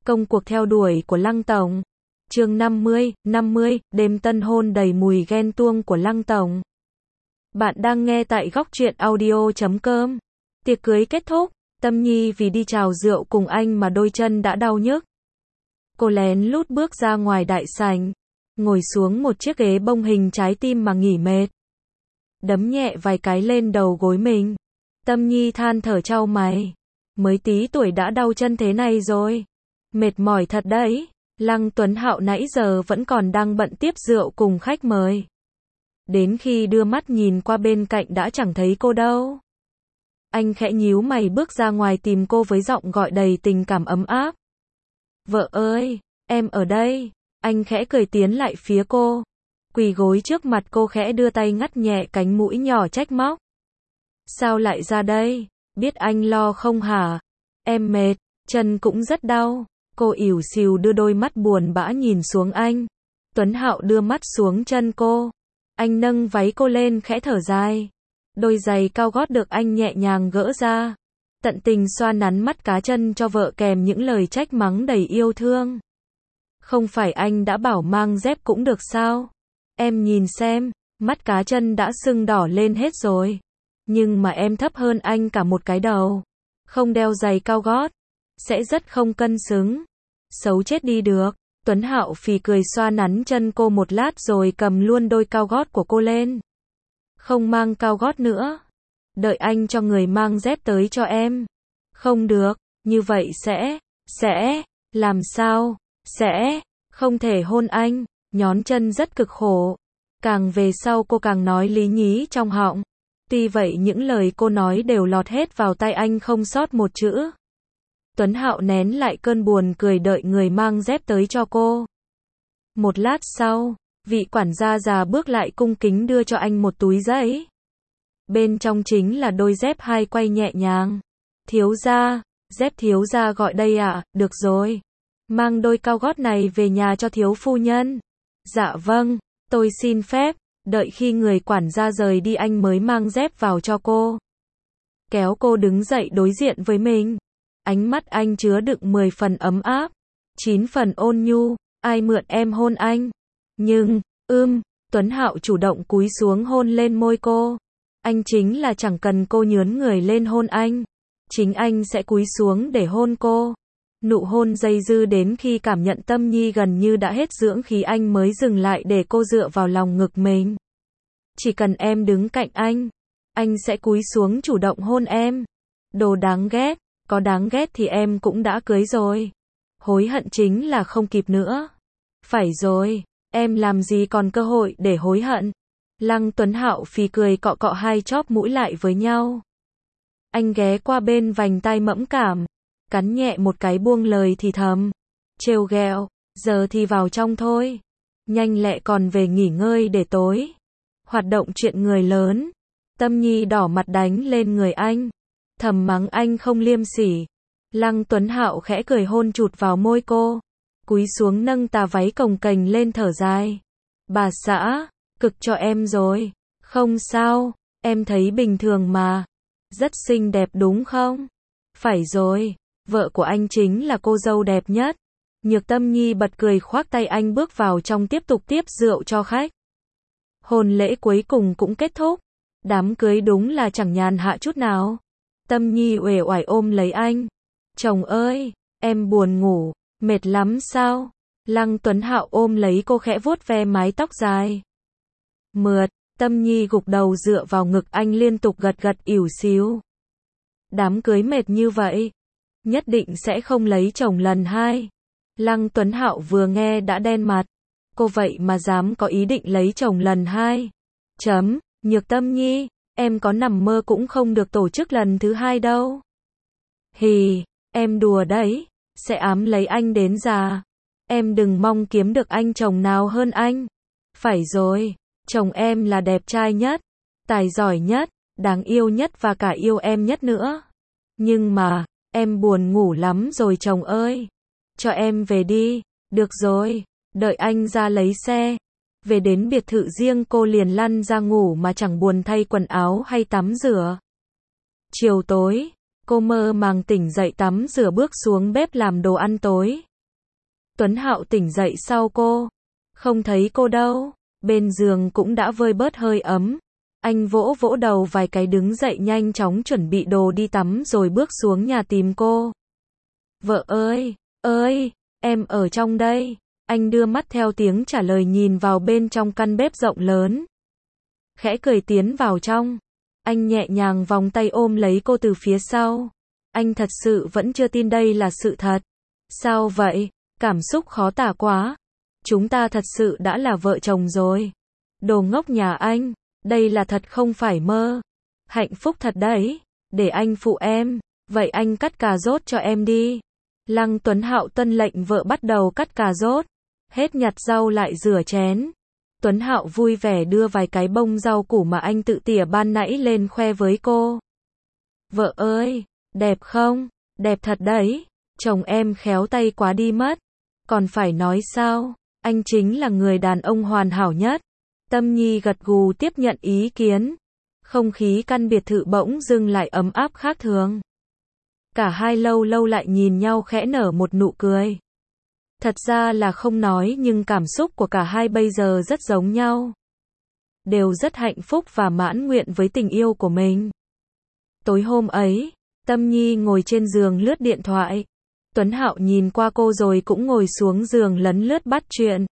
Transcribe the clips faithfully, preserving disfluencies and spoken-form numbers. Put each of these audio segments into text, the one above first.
Công cuộc theo đuổi của Lăng Tổng. Chương năm mươi, năm mươi, đêm tân hôn đầy mùi ghen tuông của Lăng Tổng. Bạn đang nghe tại góc truyện audio chấm com. Tiệc cưới kết thúc, Tâm Nhi vì đi chào rượu cùng anh mà đôi chân đã đau nhức. Cô lén lút bước ra ngoài đại sảnh, ngồi xuống một chiếc ghế bông hình trái tim mà nghỉ mệt. Đấm nhẹ vài cái lên đầu gối mình. Tâm Nhi than thở chau mày. Mới tí tuổi đã đau chân thế này rồi. Mệt mỏi thật đấy. Lăng Tuấn Hạo nãy giờ vẫn còn đang bận tiếp rượu cùng khách mời. Đến khi đưa mắt nhìn qua bên cạnh đã chẳng thấy cô đâu. Anh khẽ nhíu mày bước ra ngoài tìm cô với giọng gọi đầy tình cảm ấm áp. Vợ ơi, em ở đây. Anh khẽ cười tiến lại phía cô. Quỳ gối trước mặt cô khẽ đưa tay ngắt nhẹ cánh mũi nhỏ trách móc. Sao lại ra đây? Biết anh lo không hả? Em mệt, chân cũng rất đau. Cô ỉu xìu đưa đôi mắt buồn bã nhìn xuống anh. Tuấn Hạo đưa mắt xuống chân cô. Anh nâng váy cô lên khẽ thở dài. Đôi giày cao gót được anh nhẹ nhàng gỡ ra. Tận tình xoa nắn mắt cá chân cho vợ kèm những lời trách mắng đầy yêu thương. Không phải anh đã bảo mang dép cũng được sao? Em nhìn xem, mắt cá chân đã sưng đỏ lên hết rồi. Nhưng mà em thấp hơn anh cả một cái đầu. Không đeo giày cao gót sẽ rất không cân xứng. Xấu chết đi được. Tuấn Hạo phì cười xoa nắn chân cô một lát rồi cầm luôn đôi cao gót của cô lên. Không mang cao gót nữa. Đợi anh cho người mang dép tới cho em. Không được, như vậy sẽ, sẽ, làm sao, sẽ, không thể hôn anh. Nhón chân rất cực khổ. Càng về sau cô càng nói lý nhí trong họng. Tuy vậy những lời cô nói đều lọt hết vào tai anh không sót một chữ. Tuấn Hạo nén lại cơn buồn cười đợi người mang dép tới cho cô. Một lát sau, vị quản gia già bước lại cung kính đưa cho anh một túi giấy. Bên trong chính là đôi dép hai quay nhẹ nhàng. Thiếu gia, dép thiếu gia gọi đây à, được rồi. Mang đôi cao gót này về nhà cho thiếu phu nhân. Dạ vâng, tôi xin phép. Đợi khi người quản gia rời đi anh mới mang dép vào cho cô. Kéo cô đứng dậy đối diện với mình. Ánh mắt anh chứa đựng mười phần ấm áp, chín phần ôn nhu. Ai mượn em hôn anh? Nhưng, ưm, Tuấn Hạo chủ động cúi xuống hôn lên môi cô. Anh chính là chẳng cần cô nhướn người lên hôn anh. Chính anh sẽ cúi xuống để hôn cô. Nụ hôn dây dư đến khi cảm nhận Tâm Nhi gần như đã hết dưỡng khí anh mới dừng lại để cô dựa vào lòng ngực mình. Chỉ cần em đứng cạnh anh, anh sẽ cúi xuống chủ động hôn em. Đồ đáng ghét, có đáng ghét thì em cũng đã cưới rồi. Hối hận chính là không kịp nữa. Phải rồi, em làm gì còn cơ hội để hối hận. Lăng Tuấn Hạo phì cười cọ cọ hai chóp mũi lại với nhau. Anh ghé qua bên vành tai mẫm cảm. Cắn nhẹ một cái buông lời thì thầm. Trêu ghẹo, giờ thì vào trong thôi. Nhanh lẹ còn về nghỉ ngơi để tối. Hoạt động chuyện người lớn. Tâm Nhi đỏ mặt đánh lên người anh. Thầm mắng anh không liêm sỉ. Lăng Tuấn Hạo khẽ cười hôn chụt vào môi cô. Cúi xuống nâng tà váy cồng kềnh lên thở dài. Bà xã, cực cho em rồi. Không sao, em thấy bình thường mà. Rất xinh đẹp đúng không? Phải rồi. Vợ của anh chính là cô dâu đẹp nhất. Nhược Tâm Nhi bật cười khoác tay anh bước vào trong tiếp tục tiếp rượu cho khách. Hôn lễ cuối cùng cũng kết thúc. Đám cưới đúng là chẳng nhàn hạ chút nào. Tâm Nhi uể oải ôm lấy anh. Chồng ơi, em buồn ngủ, mệt lắm sao? Lăng Tuấn Hạo ôm lấy cô khẽ vuốt ve mái tóc dài. Mượt, Tâm Nhi gục đầu dựa vào ngực anh liên tục gật gật ỉu xíu. Đám cưới mệt như vậy, nhất định sẽ không lấy chồng lần hai. Lăng Tuấn Hạo vừa nghe đã đen mặt. Cô vậy mà dám có ý định lấy chồng lần hai. Chấm, Nhược Tâm Nhi, em có nằm mơ cũng không được tổ chức lần thứ hai đâu. Hì, em đùa đấy, sẽ ám lấy anh đến già. Em đừng mong kiếm được anh chồng nào hơn anh. Phải rồi, chồng em là đẹp trai nhất, tài giỏi nhất, đáng yêu nhất và cả yêu em nhất nữa. Nhưng mà, em buồn ngủ lắm rồi chồng ơi. Cho em về đi, được rồi, đợi anh ra lấy xe. Về đến biệt thự riêng cô liền lăn ra ngủ mà chẳng buồn thay quần áo hay tắm rửa. Chiều tối, cô mơ màng tỉnh dậy tắm rửa bước xuống bếp làm đồ ăn tối. Tuấn Hạo tỉnh dậy sau cô. Không thấy cô đâu. Bên giường cũng đã vơi bớt hơi ấm. Anh vỗ vỗ đầu vài cái đứng dậy nhanh chóng chuẩn bị đồ đi tắm rồi bước xuống nhà tìm cô. Vợ ơi, ơi, em ở trong đây. Anh đưa mắt theo tiếng trả lời nhìn vào bên trong căn bếp rộng lớn. Khẽ cười tiến vào trong. Anh nhẹ nhàng vòng tay ôm lấy cô từ phía sau. Anh thật sự vẫn chưa tin đây là sự thật. Sao vậy? Cảm xúc khó tả quá. Chúng ta thật sự đã là vợ chồng rồi. Đồ ngốc nhà anh, đây là thật không phải mơ. Hạnh phúc thật đấy. Để anh phụ em. Vậy anh cắt cà rốt cho em đi. Lăng Tuấn Hạo tuân lệnh vợ bắt đầu cắt cà rốt. Hết nhặt rau lại rửa chén. Tuấn Hạo vui vẻ đưa vài cái bông rau củ mà anh tự tỉa ban nãy lên khoe với cô. Vợ ơi, đẹp không? Đẹp thật đấy. Chồng em khéo tay quá đi mất. Còn phải nói sao? Anh chính là người đàn ông hoàn hảo nhất. Tâm Nhi gật gù tiếp nhận ý kiến. Không khí căn biệt thự bỗng dưng lại ấm áp khác thường. Cả hai lâu lâu lại nhìn nhau khẽ nở một nụ cười. Thật ra là không nói nhưng cảm xúc của cả hai bây giờ rất giống nhau. Đều rất hạnh phúc và mãn nguyện với tình yêu của mình. Tối hôm ấy, Tâm Nhi ngồi trên giường lướt điện thoại. Tuấn Hạo nhìn qua cô rồi cũng ngồi xuống giường lấn lướt bắt chuyện.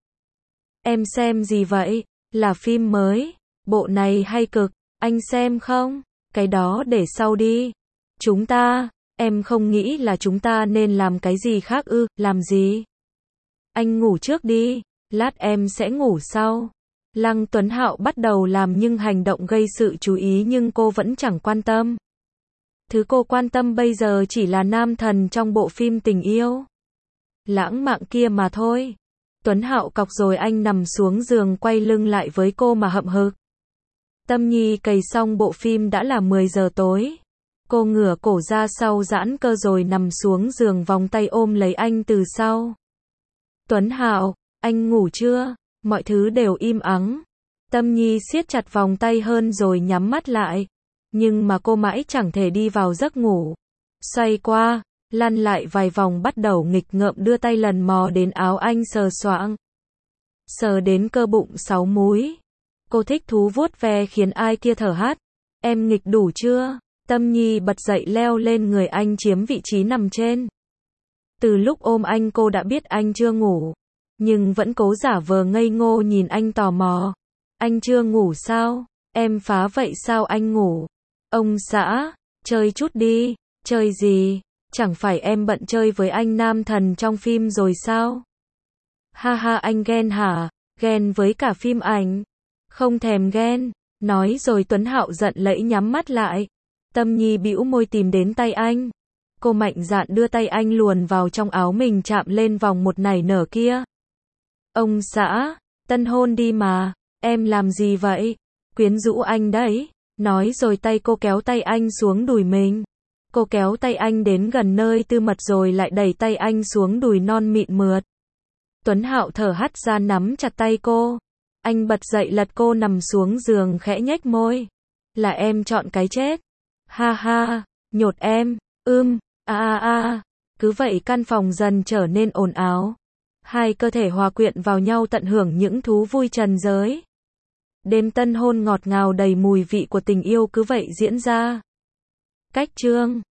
Em xem gì vậy? Là phim mới. Bộ này hay cực. Anh xem không? Cái đó để sau đi. Chúng ta, em không nghĩ là chúng ta nên làm cái gì khác ư? Làm gì? Anh ngủ trước đi. Lát em sẽ ngủ sau. Lăng Tuấn Hạo bắt đầu làm nhưng hành động gây sự chú ý nhưng cô vẫn chẳng quan tâm. Thứ cô quan tâm bây giờ chỉ là nam thần trong bộ phim tình yêu lãng mạn kia mà thôi. Tuấn Hạo cọc rồi anh nằm xuống giường quay lưng lại với cô mà hậm hực. Tâm Nhi cày xong bộ phim đã là mười giờ tối. Cô ngửa cổ ra sau giãn cơ rồi nằm xuống giường vòng tay ôm lấy anh từ sau. Tuấn Hạo, anh ngủ chưa? Mọi thứ đều im ắng. Tâm Nhi siết chặt vòng tay hơn rồi nhắm mắt lại. Nhưng mà cô mãi chẳng thể đi vào giấc ngủ. Xoay qua, lăn lại vài vòng bắt đầu nghịch ngợm đưa tay lần mò đến áo anh sờ soạng. Sờ đến cơ bụng sáu múi. Cô thích thú vuốt ve khiến ai kia thở hắt. Em nghịch đủ chưa? Tâm Nhi bật dậy leo lên người anh chiếm vị trí nằm trên. Từ lúc ôm anh cô đã biết anh chưa ngủ. Nhưng vẫn cố giả vờ ngây ngô nhìn anh tò mò. Anh chưa ngủ sao? Em phá vậy sao anh ngủ? Ông xã, chơi chút đi. Chơi gì? Chẳng phải em bận chơi với anh nam thần trong phim rồi sao? Ha ha, anh ghen hả? Ghen với cả phim ảnh? Không thèm ghen. Nói rồi Tuấn Hạo giận lẫy nhắm mắt lại. Tâm Nhi bĩu môi tìm đến tay anh. Cô mạnh dạn đưa tay anh luồn vào trong áo mình chạm lên vòng một nảy nở kia. Ông xã, tân hôn đi mà. Em làm gì vậy? Quyến rũ anh đấy. Nói rồi tay cô kéo tay anh xuống đùi mình. Cô kéo tay anh đến gần nơi tư mật rồi lại đẩy tay anh xuống đùi non mịn mượt. Tuấn Hạo thở hắt ra nắm chặt tay cô. Anh bật dậy lật cô nằm xuống giường khẽ nhếch môi. Là em chọn cái chết. Ha ha, nhột em, ưm, a a a. Cứ vậy căn phòng dần trở nên ồn ào. Hai cơ thể hòa quyện vào nhau tận hưởng những thú vui trần giới. Đêm tân hôn ngọt ngào đầy mùi vị của tình yêu cứ vậy diễn ra. Cách chương